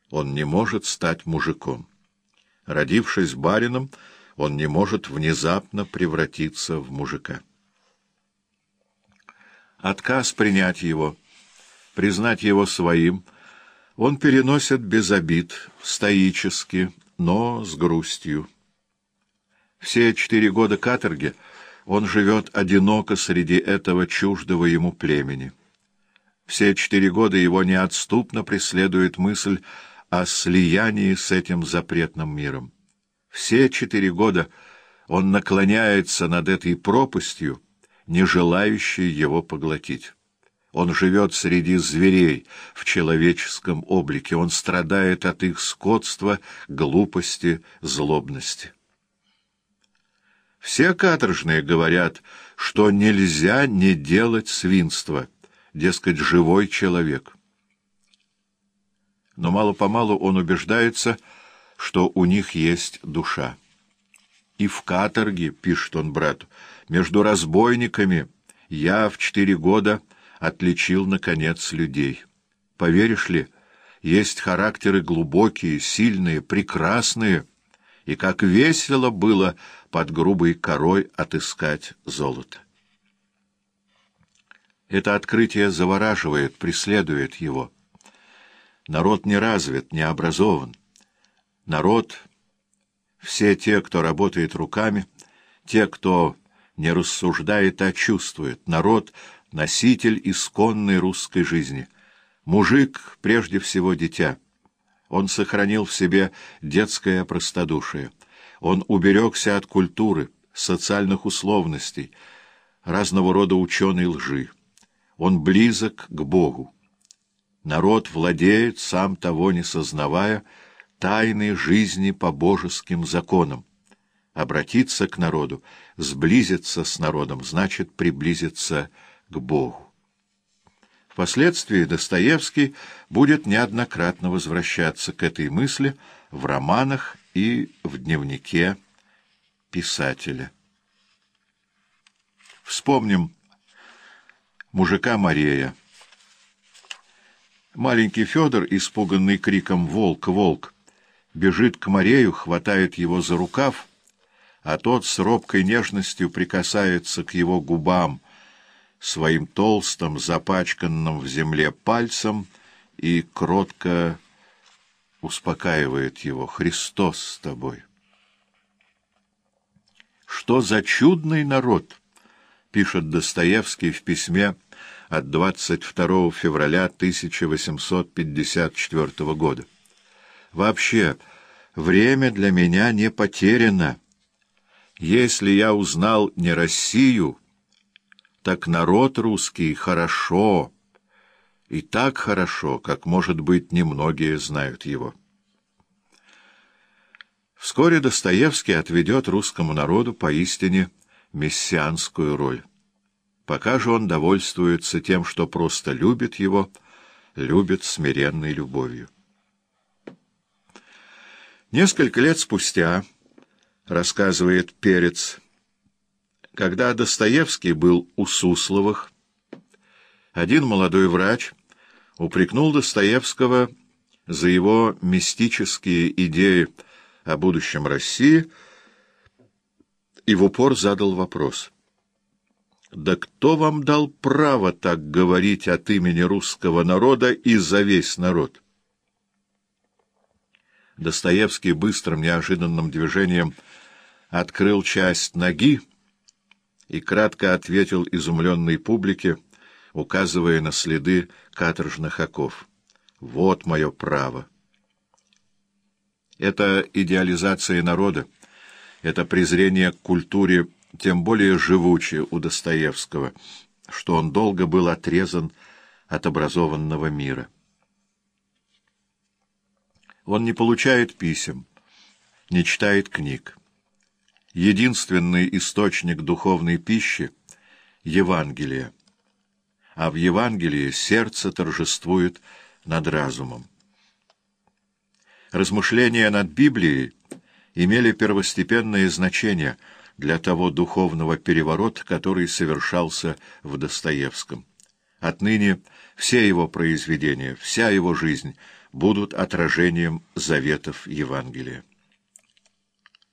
он не может стать мужиком. Родившись барином, он не может внезапно превратиться в мужика. Отказ принять его, признать его своим, он переносит без обид, стоически, но с грустью. Все 4 года каторги он живет одиноко среди этого чуждого ему племени. Все 4 года его неотступно преследует мысль о слиянии с этим запретным миром. Все 4 года он наклоняется над этой пропастью, не желающей его поглотить. Он живет среди зверей в человеческом облике, он страдает от их скотства, глупости, злобности. Все каторжные говорят, что нельзя не делать свинства, дескать, живой человек. Но мало-помалу он убеждается, что у них есть душа. И в каторге, пишет он брату, между разбойниками я в 4 года отличил, наконец, людей. Поверишь ли, есть характеры глубокие, сильные, прекрасные, и как весело было под грубой корой отыскать золото. Это открытие завораживает, преследует его. Народ не развит, не образован. Народ, все те, кто работает руками, те, кто не рассуждает, а чувствует. Народ — носитель исконной русской жизни. Мужик, прежде всего, дитя. Он сохранил в себе детское простодушие. Он уберегся от культуры, социальных условностей, разного рода ученой лжи. Он близок к Богу. Народ владеет, сам того не сознавая, тайной жизни по божеским законам. Обратиться к народу, сблизиться с народом, значит приблизиться к Богу. Впоследствии Достоевский будет неоднократно возвращаться к этой мысли в романах и в дневнике писателя. Вспомним мужика Морея. Маленький Федор, испуганный криком «Волк! Волк!», бежит к Морею, хватает его за рукав, а тот с робкой нежностью прикасается к его губам своим толстым, запачканным в земле пальцем и кротко успокаивает его: «Христос с тобой». «Что за чудный народ!» — пишет Достоевский в письме от 22 февраля 1854 года. «Вообще, время для меня не потеряно. Если я узнал не Россию, так народ русский хорошо, и так хорошо, как, может быть, немногие знают его». Вскоре Достоевский отведет русскому народу поистине мессианскую роль. Пока же он довольствуется тем, что просто любит его, любит смиренной любовью. Несколько лет спустя, рассказывает Перец, когда Достоевский был у Сусловых, один молодой врач упрекнул Достоевского за его мистические идеи о будущем России и в упор задал вопрос: «Да кто вам дал право так говорить от имени русского народа и за весь народ?» Достоевский быстрым, неожиданным движением открыл часть ноги и кратко ответил изумленной публике, указывая на следы каторжных оков: «Вот мое право». Это идеализация народа, это презрение к культуре тем более живуче у Достоевского, что он долго был отрезан от образованного мира. Он не получает писем, не читает книг. Единственный источник духовной пищи — Евангелие, а в Евангелии сердце торжествует над разумом. Размышления над Библией имели первостепенное значение для того духовного переворота, который совершался в Достоевском. Отныне все его произведения, вся его жизнь будут отражением заветов Евангелия.